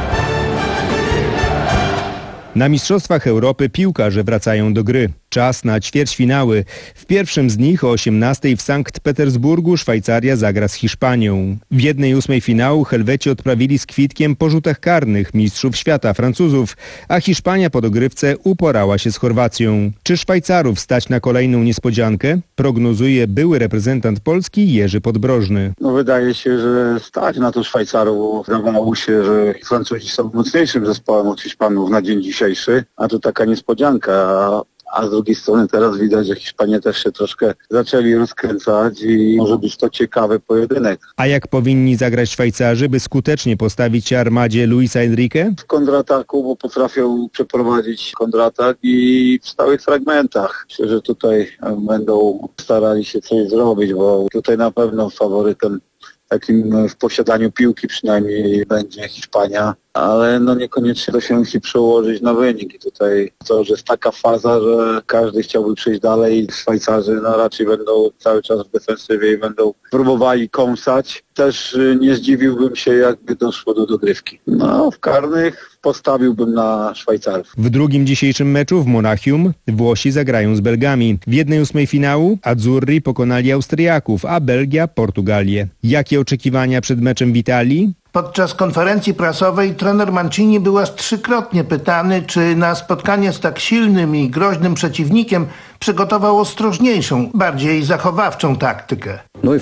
Na Mistrzostwach Europy piłkarze wracają do gry. Czas na ćwierćfinały. W pierwszym z nich o osiemnastej w Sankt Petersburgu Szwajcaria zagra z Hiszpanią. W jednej ósmej finału Helweci odprawili z kwitkiem po rzutach karnych mistrzów świata Francuzów, a Hiszpania po dogrywce uporała się z Chorwacją. Czy Szwajcarów stać na kolejną niespodziankę? Prognozuje były reprezentant Polski Jerzy Podbrożny. No wydaje się, że stać na to Szwajcarów. Wydawało się, że Francuzi są mocniejszym zespołem od Hiszpanów na dzień dzisiejszy, a to taka niespodzianka. A z drugiej strony teraz widać, że Hiszpanie też się troszkę zaczęli rozkręcać i może być to ciekawy pojedynek. A jak powinni zagrać Szwajcarzy, by skutecznie postawić się armadzie Luisa Enrique? W kontrataku, bo potrafią przeprowadzić kontratak i w stałych fragmentach. Myślę, że tutaj będą starali się coś zrobić, bo tutaj na pewno faworytem takim w posiadaniu piłki przynajmniej będzie Hiszpania, ale no niekoniecznie to się musi przełożyć na wynik. I tutaj to, że jest taka faza, że każdy chciałby przejść dalej. Szwajcarzy no raczej będą cały czas w defensywie i będą próbowali kąsać. Też nie zdziwiłbym się, jakby doszło do dogrywki. No, w karnych postawiłbym na Szwajcarów. W drugim dzisiejszym meczu w Monachium Włosi zagrają z Belgami. W jednej ósmej finału Azzurri pokonali Austriaków, a Belgia Portugalię. Jakie oczekiwania przed meczem w Italii? Podczas konferencji prasowej trener Mancini był aż trzykrotnie pytany, czy na spotkanie z tak silnym i groźnym przeciwnikiem przygotował ostrożniejszą, bardziej zachowawczą taktykę.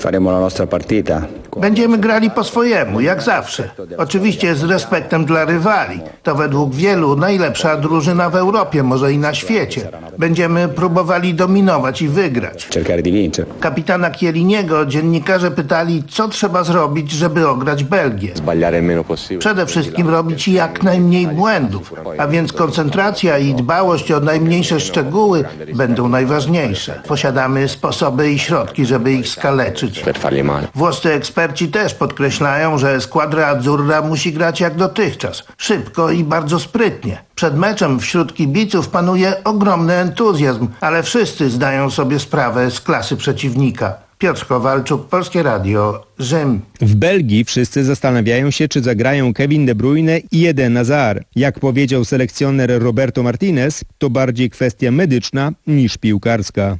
Będziemy grali po swojemu, jak zawsze. Oczywiście z respektem dla rywali. To według wielu najlepsza drużyna w Europie, może i na świecie. Będziemy próbowali dominować i wygrać. Kapitana Chielliniego dziennikarze pytali, co trzeba zrobić, żeby ograć Belgię. Przede wszystkim robić jak najmniej błędów, a więc koncentracja i dbałość o najmniejsze szczegóły będą najważniejsze. Posiadamy sposoby i środki, żeby ich skaleczyć. Włoscy eksperci też podkreślają, że składra Azzurra musi grać jak dotychczas. Szybko i bardzo sprytnie. Przed meczem wśród kibiców panuje ogromny entuzjazm, ale wszyscy zdają sobie sprawę z klasy przeciwnika. Piotr Kowalczuk, Polskie Radio, Rzym. W Belgii wszyscy zastanawiają się, czy zagrają Kevin De Bruyne i Eden Hazard. Jak powiedział selekcjoner Roberto Martinez, to bardziej kwestia medyczna niż piłkarska.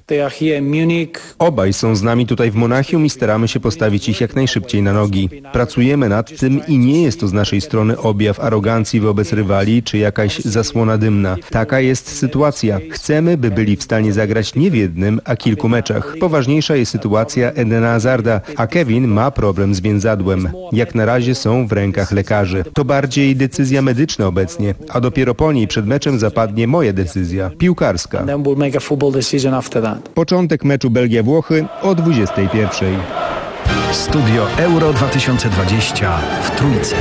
Obaj są z nami tutaj w Monachium i staramy się postawić ich jak najszybciej na nogi. Pracujemy nad tym i nie jest to z naszej strony objaw arogancji wobec rywali czy jakaś zasłona dymna. Taka jest sytuacja. Chcemy, by byli w stanie zagrać nie w jednym, a kilku meczach. Poważniejsza jest sytuacja Edena Hazarda, a Kevin ma problem z więzadłem. Jak na razie są w rękach lekarzy. To bardziej decyzja medyczna obecnie, a dopiero po niej przed meczem zapadnie moja decyzja, piłkarska. Początek meczu Belgia-Włochy o dwudziestej pierwszej. Studio Euro dwa tysiące dwadzieścia w Trójce.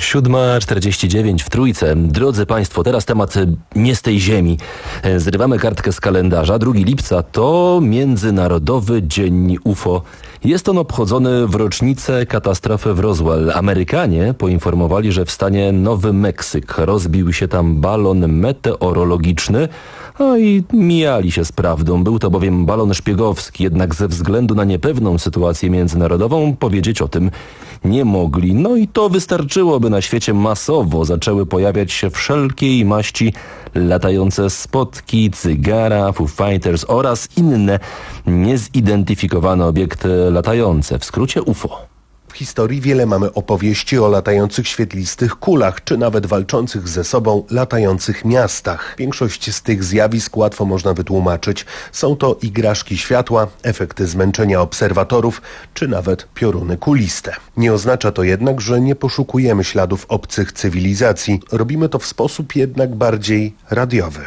siódma czterdzieści dziewięć w Trójce. Drodzy Państwo, teraz temat nie z tej ziemi. Zrywamy kartkę z kalendarza. drugiego lipca to Międzynarodowy Dzień U F O. Jest on obchodzony w rocznicę katastrofy w Roswell. Amerykanie poinformowali, że w stanie Nowy Meksyk rozbił się tam balon meteorologiczny, no i mijali się z prawdą. Był to bowiem balon szpiegowski, jednak ze względu na niepewną sytuację międzynarodową powiedzieć o tym nie mogli. No i to wystarczyło, by na świecie masowo zaczęły pojawiać się wszelkiej maści latające spotki, cygara, Foo Fighters oraz inne niezidentyfikowane obiekty latające, w skrócie U F O. W historii wiele mamy opowieści o latających świetlistych kulach, czy nawet walczących ze sobą latających miastach. Większość z tych zjawisk łatwo można wytłumaczyć. Są to igraszki światła, efekty zmęczenia obserwatorów, czy nawet pioruny kuliste. Nie oznacza to jednak, że nie poszukujemy śladów obcych cywilizacji. Robimy to w sposób jednak bardziej radiowy.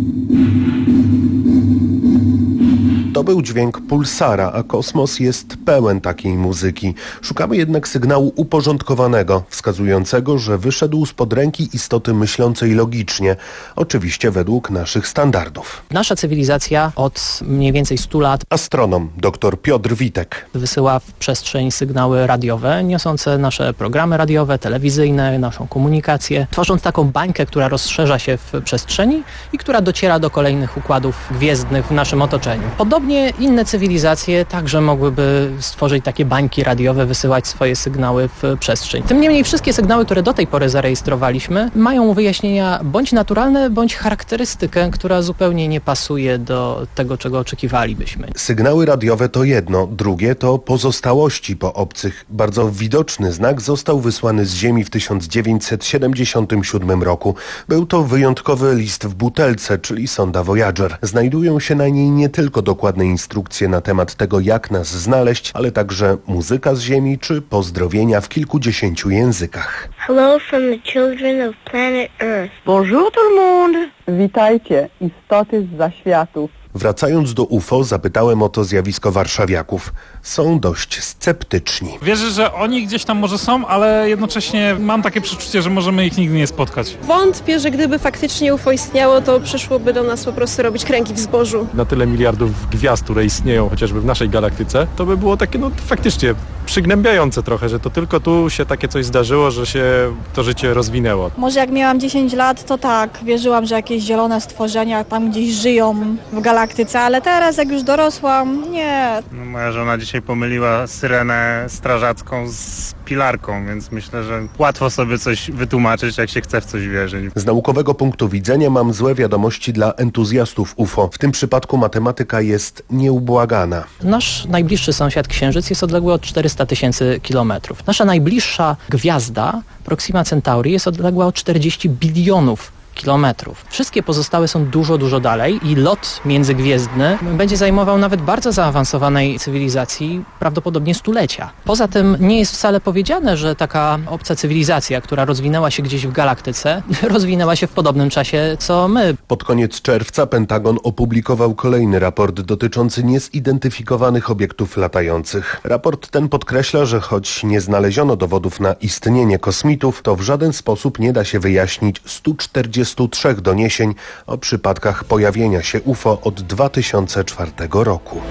To był dźwięk pulsara, a kosmos jest pełen takiej muzyki. Szukamy jednak sygnału uporządkowanego, wskazującego, że wyszedł spod ręki istoty myślącej logicznie, oczywiście według naszych standardów. Nasza cywilizacja od mniej więcej stu lat astronom dr Piotr Witek wysyła w przestrzeń sygnały radiowe, niosące nasze programy radiowe, telewizyjne, naszą komunikację, tworząc taką bańkę, która rozszerza się w przestrzeni i która dociera do kolejnych układów gwiezdnych w naszym otoczeniu. Podobnie inne cywilizacje także mogłyby stworzyć takie bańki radiowe, wysyłać swoje sygnały w przestrzeń. Tym niemniej wszystkie sygnały, które do tej pory zarejestrowaliśmy, mają wyjaśnienia bądź naturalne, bądź charakterystykę, która zupełnie nie pasuje do tego, czego oczekiwalibyśmy. Sygnały radiowe to jedno, drugie to pozostałości po obcych. Bardzo widoczny znak został wysłany z Ziemi w tysiąc dziewięćset siedemdziesiątym siódmym roku. Był to wyjątkowy list w butelce, czyli sonda Voyager. Znajdują się na niej nie tylko dokładne instrukcje na temat tego, jak nas znaleźć, ale także muzyka z Ziemi czy pozdrowienia w kilkudziesięciu językach. Hello from the children of planet Earth. Bonjour tout le monde. Witajcie, istoty z zaświatów. Wracając do U F O, zapytałem o to zjawisko warszawiaków. Są dość sceptyczni. Wierzę, że oni gdzieś tam może są, ale jednocześnie mam takie przeczucie, że możemy ich nigdy nie spotkać. Wątpię, że gdyby faktycznie U F O istniało, to przyszłoby do nas po prostu robić kręgi w zbożu. Na tyle miliardów gwiazd, które istnieją chociażby w naszej galaktyce, to by było takie no faktycznie przygnębiające trochę, że to tylko tu się takie coś zdarzyło, że się to życie rozwinęło. Może jak miałam dziesięć lat, to tak, wierzyłam, że jakieś zielone stworzenia tam gdzieś żyją w galaktyce, ale teraz jak już dorosłam, nie. No, moja żona dzisiaj pomyliła syrenę strażacką z pilarką, więc myślę, że łatwo sobie coś wytłumaczyć, jak się chce w coś wierzyć. Z naukowego punktu widzenia mam złe wiadomości dla entuzjastów U F O. W tym przypadku matematyka jest nieubłagana. Nasz najbliższy sąsiad Księżyc jest odległy od czterysta tysięcy kilometrów. Nasza najbliższa gwiazda, Proxima Centauri, jest odległa od czterdzieści bilionów kilometrów. Wszystkie pozostałe są dużo, dużo dalej i lot międzygwiezdny będzie zajmował nawet bardzo zaawansowanej cywilizacji prawdopodobnie stulecia. Poza tym nie jest wcale powiedziane, że taka obca cywilizacja, która rozwinęła się gdzieś w galaktyce, rozwinęła się w podobnym czasie co my. Pod koniec czerwca Pentagon opublikował kolejny raport dotyczący niezidentyfikowanych obiektów latających. Raport ten podkreśla, że choć nie znaleziono dowodów na istnienie kosmitów, to w żaden sposób nie da się wyjaśnić stu czterdziestu trzech doniesień o przypadkach pojawienia się U F O od dwa tysiące czwartego roku.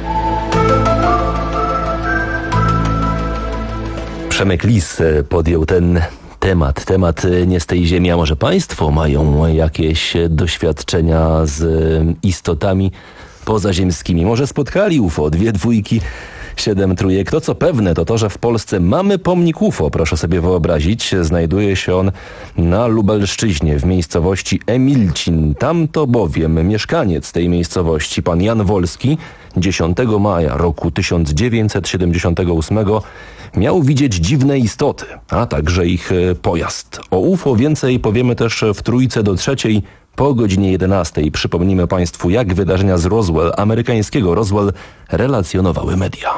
Przemek Lis podjął ten temat, temat nie z tej ziemi, a może Państwo mają jakieś doświadczenia z istotami pozaziemskimi. Może spotkali U F O, dwie dwójki, siedem trójek. To co pewne, to to, że w Polsce mamy pomnik U F O. Proszę sobie wyobrazić, znajduje się on na Lubelszczyźnie, w miejscowości Emilcin. Tam to bowiem mieszkaniec tej miejscowości, pan Jan Wolski, dziesiątego maja roku tysiąc dziewięćset siedemdziesiątego ósmego miał widzieć dziwne istoty, a także ich pojazd. O U F O więcej powiemy też w Trójce do trzeciej po godzinie jedenastej. Przypomnimy Państwu, jak wydarzenia z Roswell, amerykańskiego Roswell, relacjonowały media.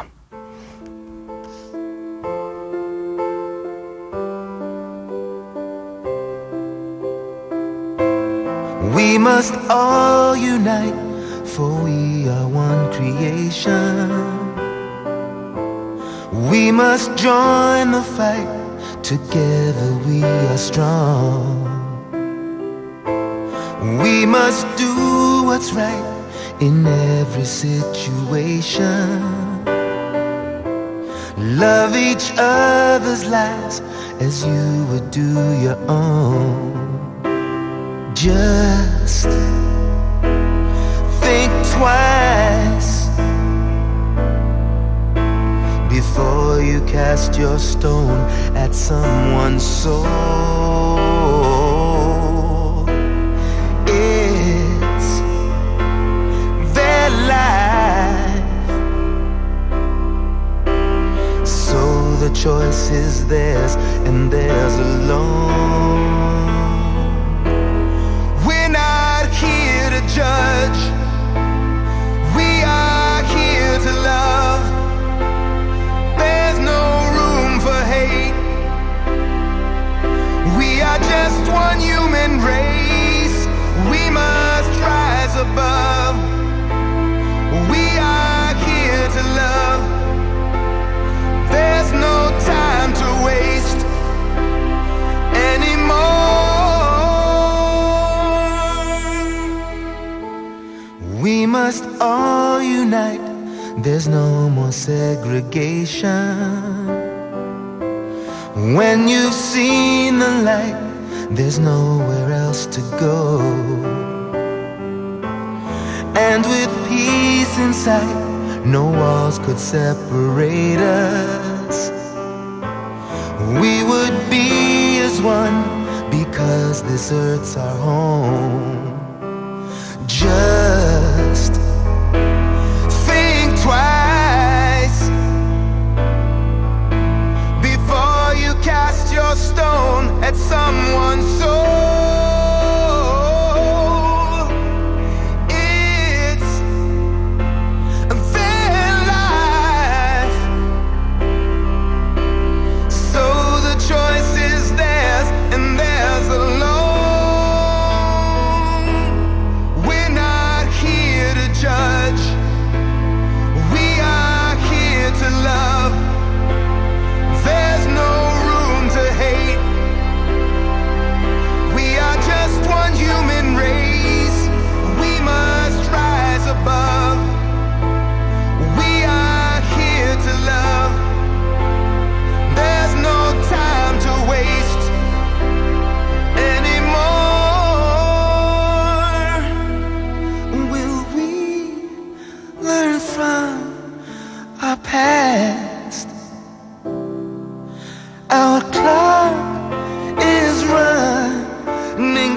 We must all unite, for we are one creation. We must join the fight together we are strong. We must do what's right in every situation. Love each other's lives as you would do your own. Just think twice before you cast your stone at someone's soul. It's their life, so the choice is theirs and theirs alone. We're not here to judge, we are here to love. There's no room for hate. We are just one human race. We must rise above. We are here to love. There's no time to waste anymore. We must all unite. There's no more segregation. When you've seen the light, there's nowhere else to go. And with peace in sight, no walls could separate us. We would be as one because this earth's our home. Just think twice before you cast your stone at someone's soul. It's their life, so the choice is theirs and theirs alone. We're not here to judge, we are here to love. There's no room to hate. We are just one human race. We must rise above. We are here to love. There's no time to waste anymore. Will we learn from our past? Our clock is running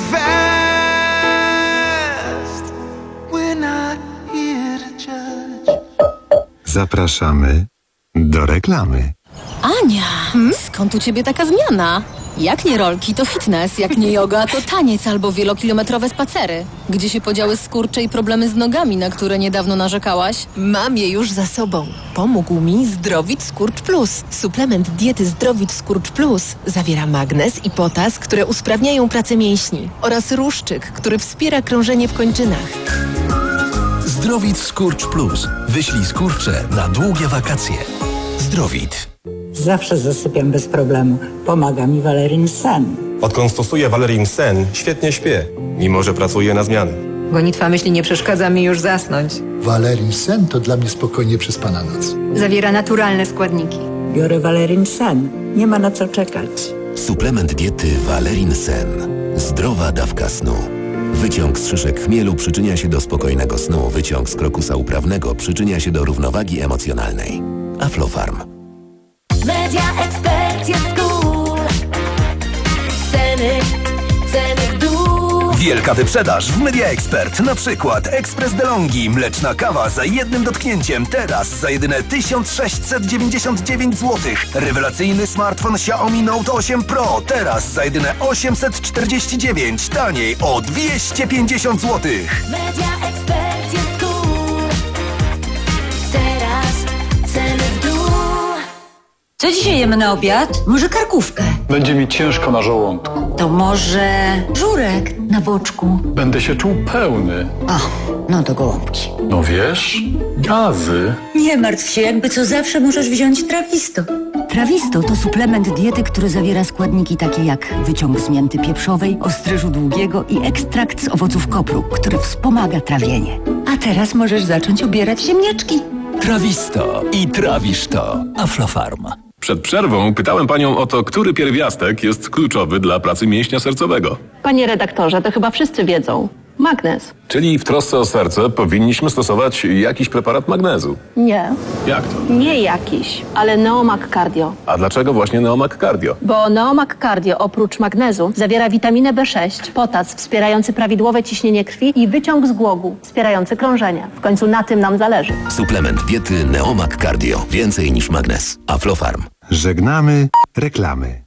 fast. We're not here to judge. Zapraszamy do reklamy. Ania, skąd u ciebie taka zmiana? Jak nie rolki, to fitness, jak nie yoga, to taniec albo wielokilometrowe spacery. Gdzie się podziały skurcze i problemy z nogami, na które niedawno narzekałaś? Mam je już za sobą. Pomógł mi Zdrowit Skurcz Plus. Suplement diety Zdrowit Skurcz Plus zawiera magnez i potas, które usprawniają pracę mięśni, oraz ruszczyk, który wspiera krążenie w kończynach. Zdrowit Skurcz Plus. Wyślij skurcze na długie wakacje. Zdrowit. Zawsze zasypiam bez problemu. Pomaga mi Valerin Sen. Odkąd stosuję Valerin Sen, świetnie śpię, mimo że pracuję na zmianę. Gonitwa myśli nie przeszkadza mi już zasnąć. Valerin Sen to dla mnie spokojnie przespana noc. Zawiera naturalne składniki. Biorę Valerin Sen. Nie ma na co czekać. Suplement diety Valerin Sen. Zdrowa dawka snu. Wyciąg z szyszek chmielu przyczynia się do spokojnego snu. Wyciąg z krokusa uprawnego przyczynia się do równowagi emocjonalnej. Aflofarm. Media Expert jest cool. Ceny, ceny w dół. Wielka wyprzedaż w Media Expert. Na przykład Ekspres DeLonghi, mleczna kawa za jednym dotknięciem. Teraz za jedyne tysiąc sześćset dziewięćdziesiąt dziewięć złotych. Rewelacyjny smartfon Xiaomi Note osiem Pro. Teraz za jedyne osiemset czterdzieści dziewięć. Taniej o dwieście pięćdziesiąt złotych. Media Expert jest cool. Teraz ceny w dół. Co dzisiaj jemy na obiad? Może karkówkę? Będzie mi ciężko na żołądku. To może żurek na boczku? Będę się czuł pełny. O, no to gołąbki. No wiesz, gazy. Nie martw się, jakby co zawsze możesz wziąć trawisto. Trawisto to suplement diety, który zawiera składniki takie jak wyciąg z mięty pieprzowej, ostryżu długiego i ekstrakt z owoców kopru, który wspomaga trawienie. A teraz możesz zacząć obierać ziemniaczki. Trawisto i trawisz to. Aflofarm. Przed przerwą pytałem panią o to, który pierwiastek jest kluczowy dla pracy mięśnia sercowego. Panie redaktorze, to chyba wszyscy wiedzą. Magnez. Czyli w trosce o serce powinniśmy stosować jakiś preparat magnezu. Nie. Jak to? Nie jakiś, ale Neomag Cardio. A dlaczego właśnie Neomag Cardio? Bo Neomag Cardio oprócz magnezu zawiera witaminę B sześć, potas wspierający prawidłowe ciśnienie krwi i wyciąg z głogu wspierający krążenie. W końcu na tym nam zależy. Suplement diety Neomag Cardio. Więcej niż magnez. Aflofarm. Żegnamy reklamy.